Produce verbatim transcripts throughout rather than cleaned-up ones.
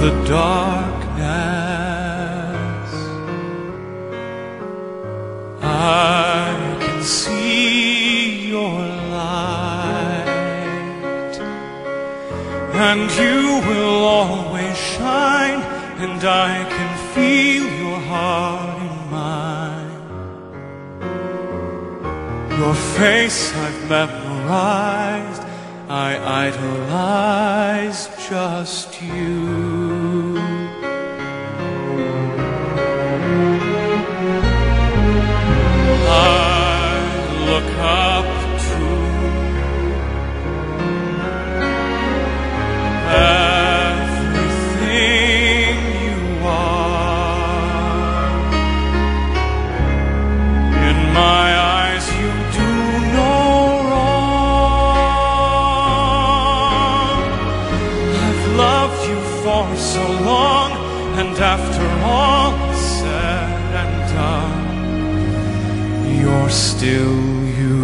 the darkness, I can see your light, and you will always shine, and I can feel your heart in mine. Your face I've memorized, I idolize just you. I look up to everything you are. In my eyes you do no wrong. I've loved you for so long, and after all is said and done, you're still you.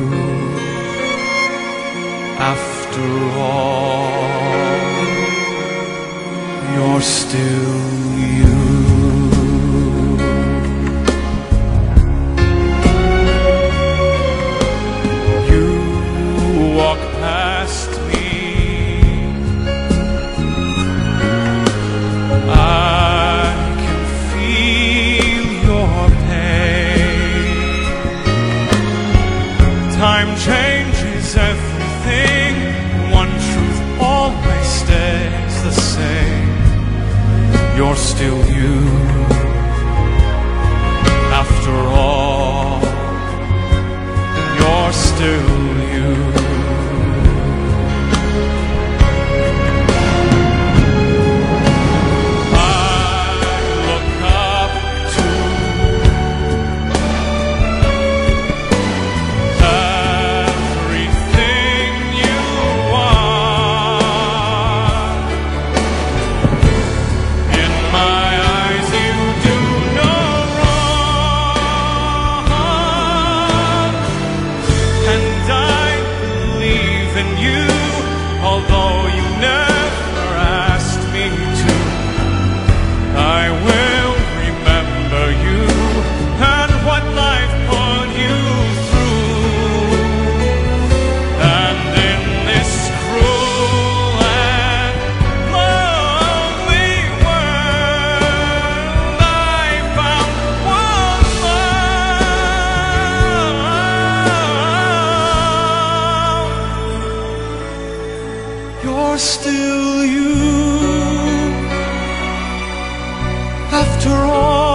After all, you're still you. You walk past me, I can feel your pain. Time changes everything, one truth always stays the same. You're still you. After all, you're still you. Although you never asked me to, I will remember you and what life put you through. And in this cruel and lonely world, I found one love. You're still you. After all.